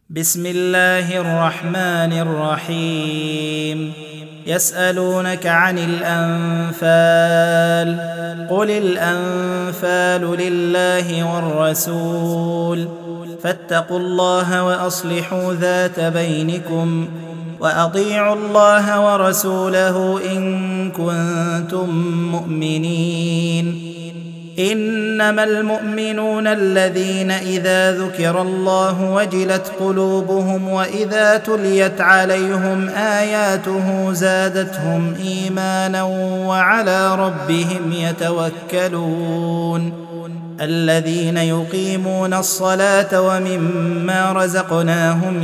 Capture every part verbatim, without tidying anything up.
بسم الله الرحمن الرحيم. يسألونك عن الأنفال، قل الأنفال لله والرسول، فاتقوا الله وأصلحوا ذات بينكم، وأطيعوا الله ورسوله إن كنتم مؤمنين. إنما المؤمنون الذين إذا ذكر الله وجلت قلوبهم وإذا تليت عليهم آياته زادتهم إيمانا وعلى ربهم يتوكلون. الذين يقيمون الصلاة ومما رزقناهم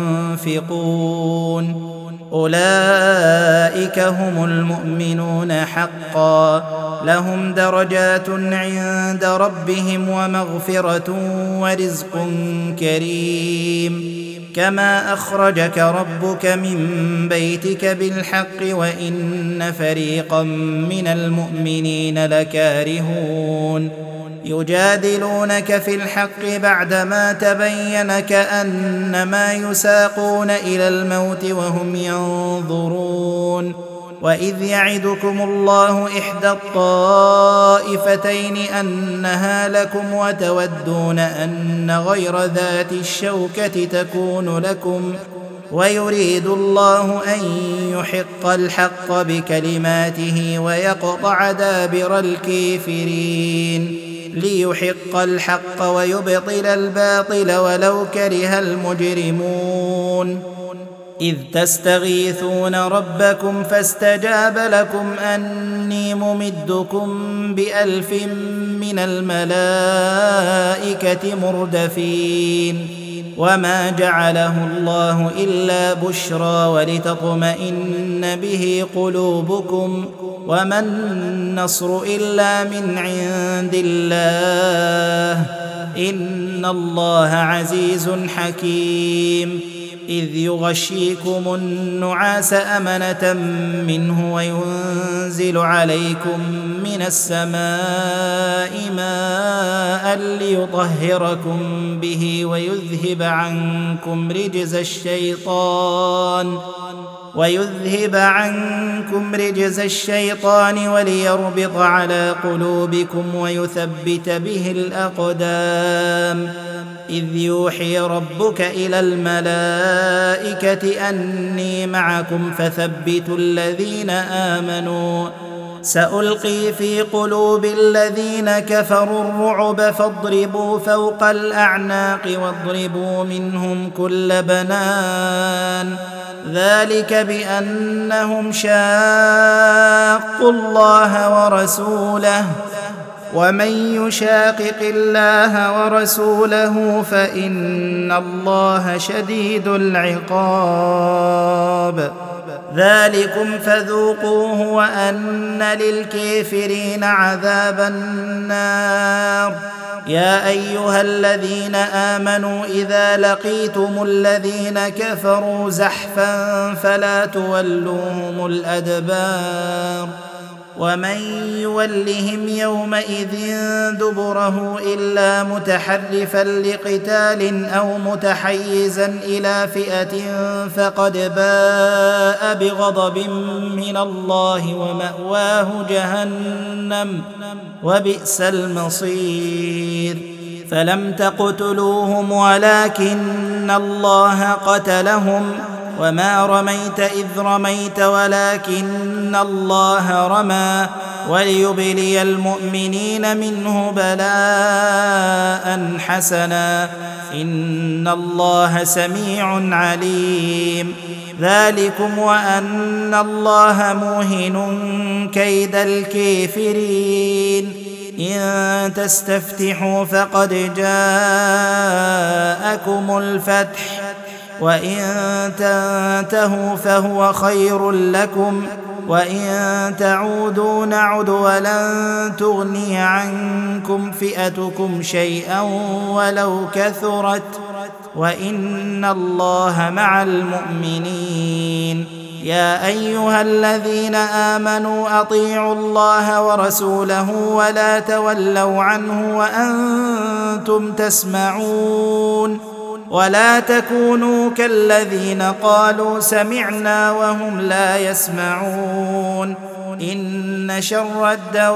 ينفقون، أولئك هم المؤمنون حقا، لهم درجات عند ربهم ومغفرة ورزق كريم. كما أخرجك ربك من بيتك بالحق وإن فريقا من المؤمنين لكارهون. يجادلونك في الحق بعدما تبين كأنما يساقون إلى الموت وهم ينظرون. وإذ يعدكم الله إحدى الطائفتين أنها لكم وتودون أن غير ذات الشوكة تكون لكم، ويريد الله أن يحق الحق بكلماته ويقطع دابر الكافرين، ليحق الحق ويبطل الباطل ولو كره المجرمون. إذ تستغيثون ربكم فاستجاب لكم أني ممدكم بألف من الملائكة مردفين. وما جعله الله إلا بشرى ولتطمئن به قلوبكم، وما النصر إلا من عند الله، إن الله عزيز حكيم. إذ يغشيكم النعاس أمنة منه وينزل عليكم من السماء ماء ليطهركم به ويذهب عنكم رجز الشيطان ويذهب عنكم رجز الشيطان وليربط على قلوبكم ويثبت به الأقدام. إذ يوحي ربك إلى الملائكة أني معكم فثبتوا الذين آمنوا، سألقي في قلوب الذين كفروا الرعب فاضربوا فوق الأعناق واضربوا منهم كل بنان، ذلك بأنهم شاقوا الله ورسوله، ومن يشاقق الله ورسوله فإن الله شديد العقاب. ذلكم فذوقوه وأن للكافرين عذاب النار. يا أيها الذين آمنوا إذا لقيتم الذين كفروا زحفا فلا تولوهم الأدبار، ومن يولهم يومئذ دبره إلا متحرفا لقتال أو متحيزا إلى فئة فقد باء بغضب من الله ومأواه جهنم وبئس المصير. فلم تقتلوهم ولكن الله قتلهم، وما رميت إذ رميت ولكن الله رمى، وليبلي المؤمنين منه بلاء حسنا، إن الله سميع عليم. ذلكم وأن الله موهن كيد الكافرين. إن تستفتحوا فقد جاءكم الفتح، وإن تنتهوا فهو خير لكم، وإن تعودوا نعد ولن تغني عنكم فئتكم شيئا ولو كثرت، وإن الله مع المؤمنين. يا أيها الذين آمنوا أطيعوا الله ورسوله ولا تولوا عنه وأنتم تسمعون ولا تكونوا كالذين قالوا سمعنا وهم لا يسمعون إن شر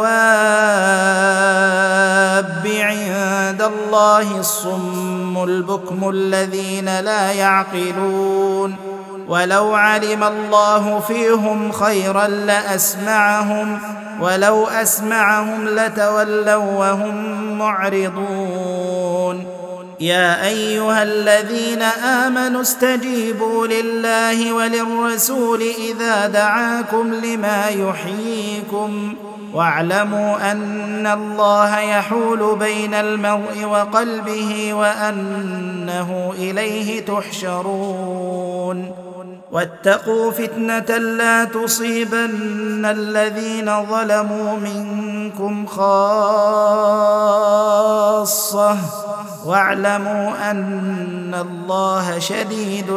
الدواب عند الله الصم البكم الذين لا يعقلون ولو علم الله فيهم خيرا لأسمعهم ولو أسمعهم لتولوا وهم معرضون يا أيها الذين آمنوا استجيبوا لله وللرسول إذا دعاكم لما يحييكم واعلموا أن الله يحول بين المرء وقلبه وأنه إليه تحشرون واتقوا فتنة لا تصيبن الذين ظلموا منكم خاصة واعلموا أن الله شديد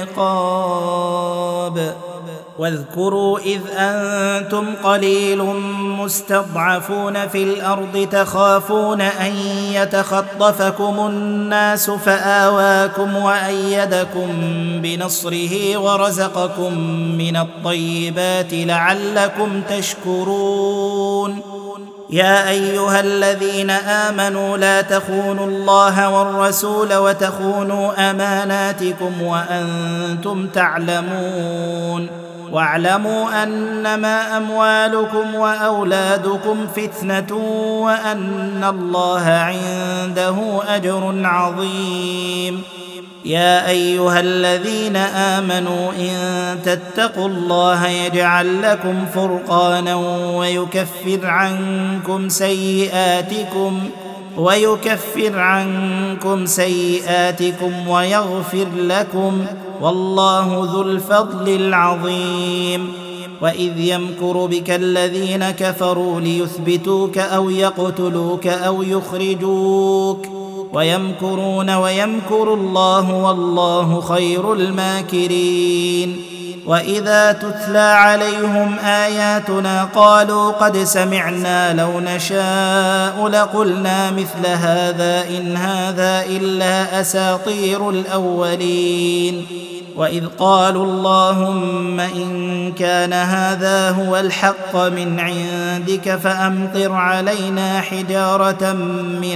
العقاب واذكروا إذ أنتم قليل مستضعفون في الأرض تخافون أن يتخطفكم الناس فآواكم وأيدكم بنصره ورزقكم من الطيبات لعلكم تشكرون يا أيها الذين آمنوا لا تخونوا الله والرسول وتخونوا أماناتكم وأنتم تعلمون واعلموا أنما أموالكم وأولادكم فتنة وأن الله عنده أجر عظيم يا أيها الذين آمنوا إن تتقوا الله يجعل لكم فرقانا ويكفر عنكم سيئاتكم ويكفر عنكم سيئاتكم ويغفر لكم والله ذو الفضل العظيم وإذ يمكر بك الذين كفروا ليثبتوك أو يقتلوك أو يخرجوك ويمكرون ويمكر الله والله خير الماكرين وإذا تتلى عليهم آياتنا قالوا قد سمعنا لو نشاء لقلنا مثل هذا إن هذا إلا أساطير الأولين وإذ قالوا اللهم إن كان هذا هو الحق من عندك فأمطر علينا حجارة من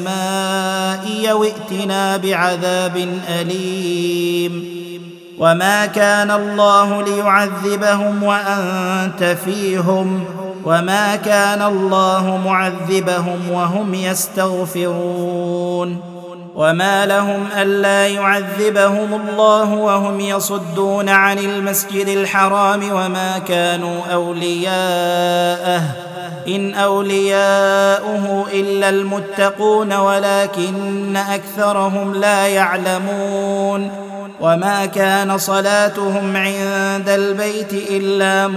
السماء أو ائتنا بعذاب أليم وما كان الله ليعذبهم وأنت فيهم وما كان الله معذبهم وهم يستغفرون وما لهم ألا يعذبهم الله وهم يصدون عن المسجد الحرام وما كانوا أولياءه إن أولياؤه إلا المتقون ولكن أكثرهم لا يعلمون وما كان صلاتهم عند البيت إلا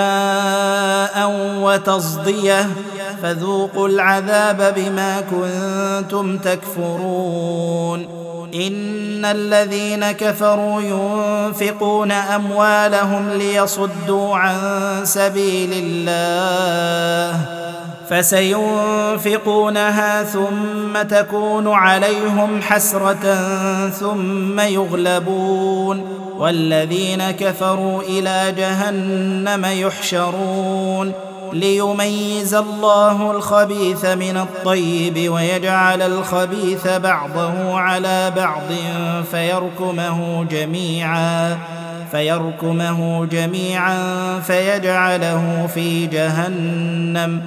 مكاء وتصدية فذوقوا العذاب بما كنتم تكفرون إن الذين كفروا ينفقون أموالهم ليصدوا عن سبيل الله فسينفقونها ثم تكون عليهم حسرة ثم يغلبون والذين كفروا إلى جهنم يحشرون ليميز الله الخبيث من الطيب ويجعل الخبيث بعضه على بعض فيركمه جميعا فيركمه جميعا فيجعله في جهنم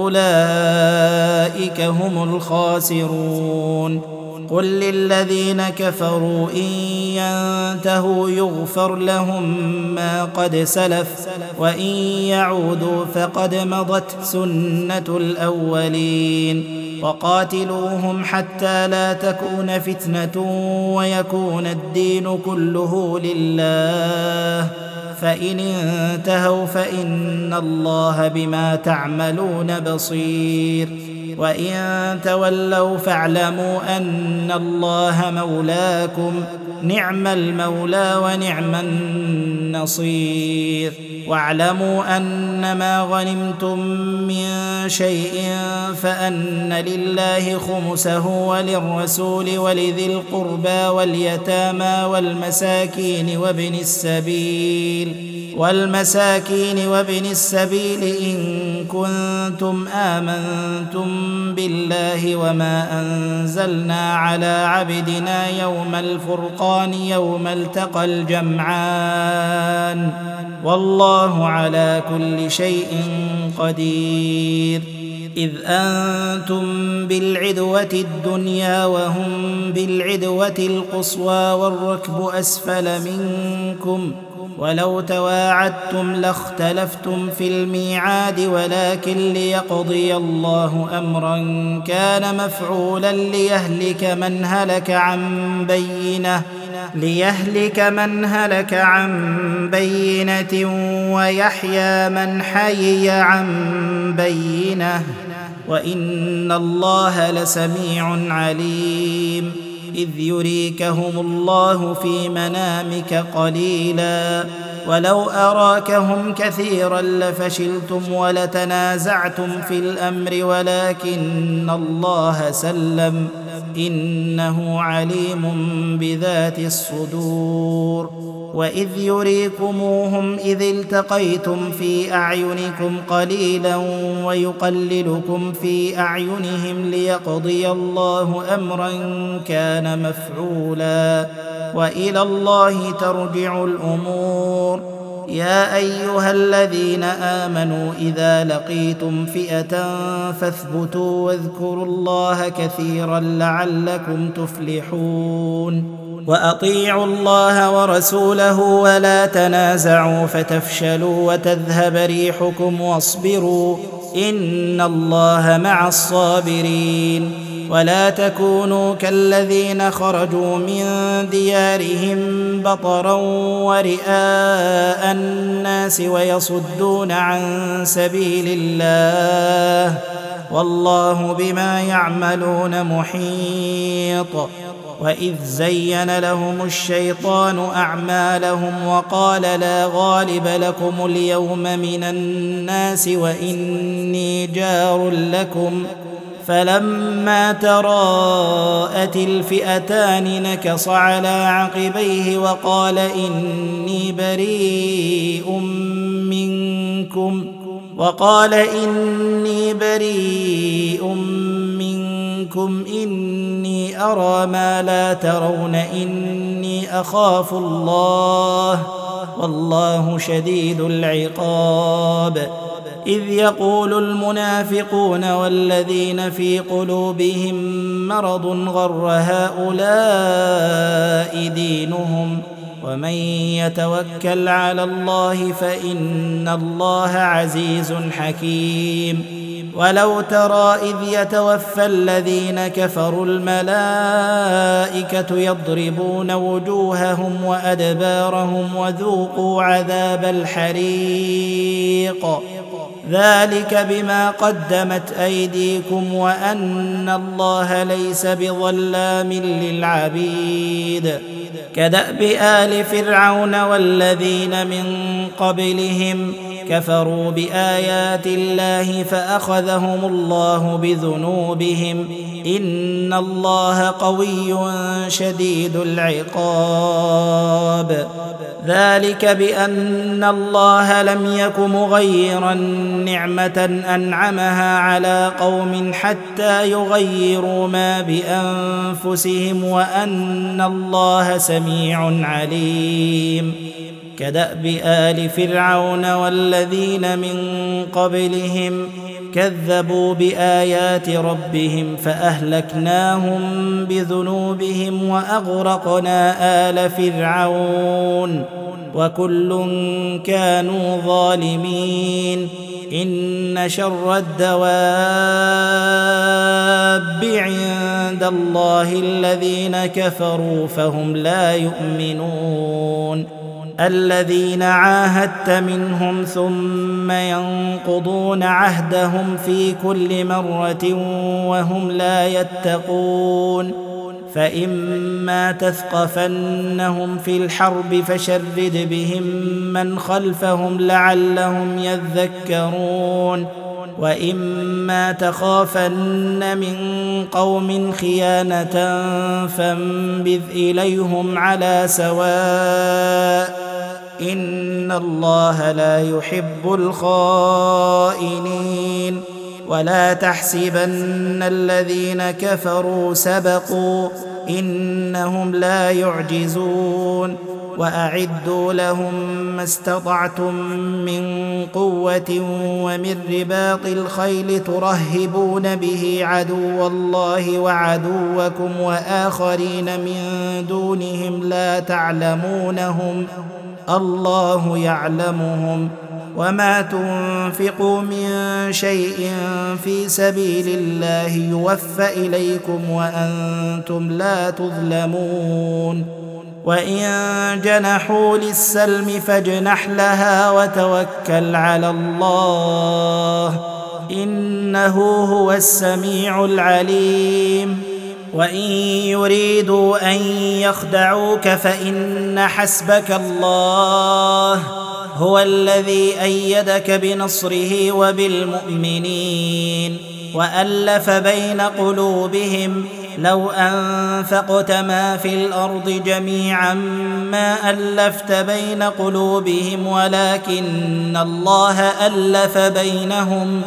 أولئك هم الخاسرون قل للذين كفروا إن ينتهوا يغفر لهم ما قد سلف وإن يعودوا فقد مضت سنة الأولين وقاتلوهم حتى لا تكون فتنة ويكون الدين كله لله فإن انتهوا فإن الله بما تعملون بصير وإن تولوا فاعلموا أن الله مولاكم نعم المولى ونعم النصير واعلموا أنما غنمتم من شيء فأن لله خمسه وللرسول ولذي القربى واليتامى والمساكين وابن السبيل والمساكين وابن السبيل إن كنتم آمنتم بالله وما أنزلنا على عبدنا يوم الفرقان يوم التقى الجمعان والله على كل شيء قدير إذ أنتم بالعدوة الدنيا وهم بالعدوة القصوى والركب أسفل منكم ولو تواعدتم لاختلفتم في الميعاد ولكن ليقضي الله أمرا كان مفعولا ليهلك من هلك عن بينة ليهلك من هلك عن بينة ويحيى من حي عن بينة وإن الله لسميع عليم إذ يريكهم الله في منامك قليلا ولو أراكهم كثيرا لفشلتم ولتنازعتم في الأمر ولكن الله سلم إنه عليم بذات الصدور وإذ يريكموهم إذ التقيتم في أعينكم قليلا ويقللكم في أعينهم ليقضي الله أمرا كان مفعولا وإلى الله ترجع الأمور يا أيها الذين آمنوا إذا لقيتم فئة فاثبتوا واذكروا الله كثيرا لعلكم تفلحون وأطيعوا الله ورسوله ولا تنازعوا فتفشلوا وتذهب ريحكم واصبروا إن الله مع الصابرين ولا تكونوا كالذين خرجوا من ديارهم بطرا ورئاء الناس ويصدون عن سبيل الله والله بما يعملون محيط وإذ زين لهم الشيطان أعمالهم وقال لا غالب لكم اليوم من الناس وإني جار لكم فلما تراءت الفئتان نكص على عقبيه وقال إني بريء منكم وقال إني بريء منكم إني أرى ما لا ترون إني أخاف الله والله شديد العقاب إذ يقول المنافقون والذين في قلوبهم مرض غر هؤلاء دينهم ومن يتوكل على الله فإن الله عزيز حكيم ولو ترى إذ يتوفى الذين كفروا الملائكة يضربون وجوههم وأدبارهم وذوقوا عذاب الحريق ذلك بما قدمت أيديكم وأن الله ليس بظلام للعبيد كدأب آل فرعون والذين من قبلهم كفروا بآيات الله فأخذهم الله بذنوبهم إن الله قوي شديد العقاب ذلك بأن الله لم يك مغيرا نعمة أنعمها على قوم حتى يغيروا ما بأنفسهم وأن الله سميع عليم كدأب آل فرعون والذين من قبلهم كذبوا بآيات ربهم فأهلكناهم بذنوبهم وأغرقنا آل فرعون وكل كانوا ظالمين إن شر الدواب عند الله الذين كفروا فهم لا يؤمنون الذين عاهدت منهم ثم ينقضون عهدهم في كل مرة وهم لا يتقون فإما تثقفنهم في الحرب فشرد بهم من خلفهم لعلهم يذكرون وإما تخافن من قوم خيانة فانبذ إليهم على سواء إن الله لا يحب الخائنين ولا تحسبن الذين كفروا سبقوا إنهم لا يعجزون وأعدوا لهم ما استطعتم من قوة ومن رباط الخيل ترهبون به عدو الله وعدوكم وآخرين من دونهم لا تعلمونهم الله يعلمهم وما تنفقوا من شيء في سبيل الله يوفى إليكم وأنتم لا تظلمون وإن جنحوا للسلم فاجنح لها وتوكل على الله إنه هو السميع العليم وإن يريدوا أن يخدعوك فإن حسبك الله هو الذي أيدك بنصره وبالمؤمنين وألف بين قلوبهم لو أنفقت ما في الأرض جميعا ما ألفت بين قلوبهم ولكن الله ألف بينهم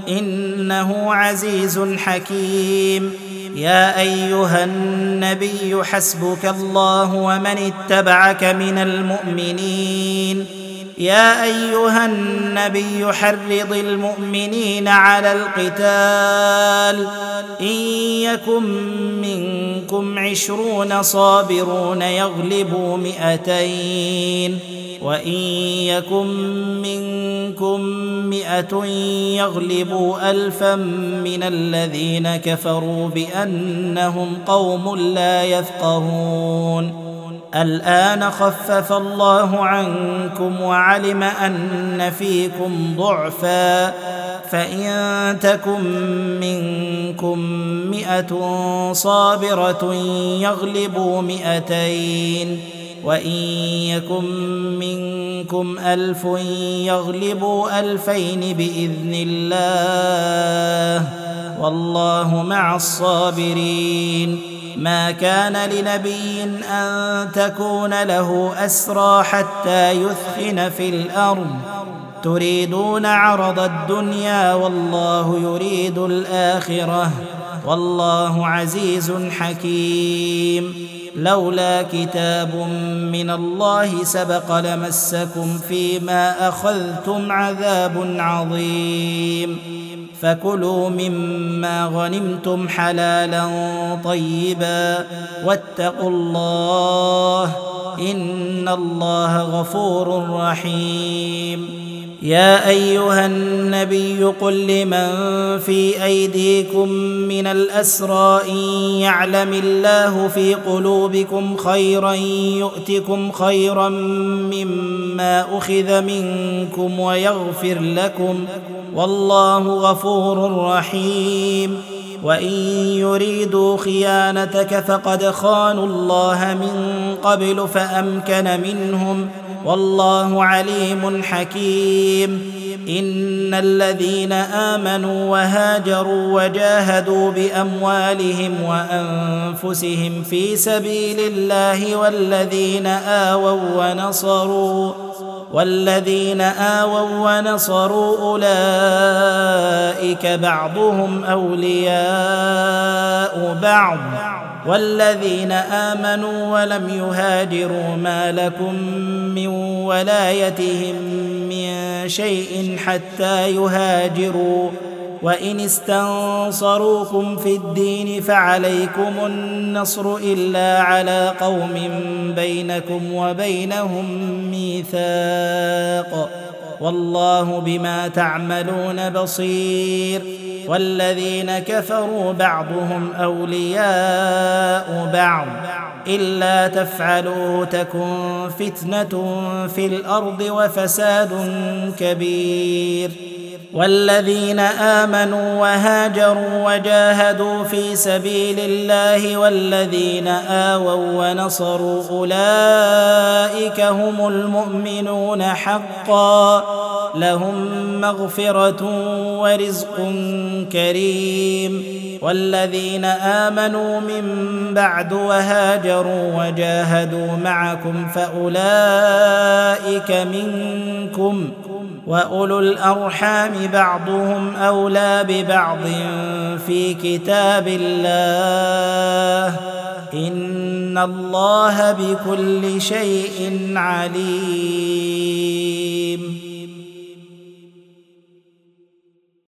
إنه عزيز حكيم يا أيها النبي حسبك الله ومن اتبعك من المؤمنين يا أيها النبي حرض المؤمنين على القتال إن يكن منكم عشرون صابرون يغلبوا مئتين وإن يكن منكم مئة يغلبوا ألفا من الذين كفروا بأنهم قوم لا يفقهون الآن خفف الله عنكم وعلم أن فيكم ضعفا فإن تكن منكم مئة صابرة يغلبوا مئتين وإن يكن منكم ألف يغلبوا ألفين بإذن الله والله مع الصابرين ما كان لنبي أن تكون له أسرى حتى يثخن في الأرض تريدون عرض الدنيا والله يريد الآخرة والله عزيز حكيم لولا كتاب من الله سبق لمسكم فيما أخذتم عذاب عظيم فكلوا مما غنمتم حلالا طيبا واتقوا الله إن الله غفور رحيم يا أيها النبي قل لمن في أيديكم من الأسرى إن يعلم الله في قلوبكم خيرا يؤتكم خيرا مما أخذ منكم ويغفر لكم والله غفور رحيم وإن يريدوا خيانتك فقد خانوا الله من قبل فأمكن منهم والله عليم حكيم إن الذين آمنوا وهاجروا وجاهدوا بأموالهم وأنفسهم في سبيل الله والذين آووا ونصروا والذين آووا ونصروا أولئك بعضهم أولياء بعض والذين آمنوا ولم يهاجروا ما لكم من ولايتهم من شيء حتى يهاجروا وإن استنصروكم في الدين فعليكم النصر إلا على قوم بينكم وبينهم ميثاق والله بما تعملون بصير. والذين كفروا بعضهم أولياء بعض إلا تفعلوا تكن فتنة في الأرض وفساد كبير. والذين آمنوا وهاجروا وجاهدوا في سبيل الله والذين آووا ونصروا أولئك هم المؤمنون حقا لهم مغفرة ورزق كريم. والذين آمنوا من بعد وهاجروا وجاهدوا معكم فأولئك منكم وأولو الأرحام بعضهم أولى ببعض في كتاب الله إن الله بكل شيء عليم.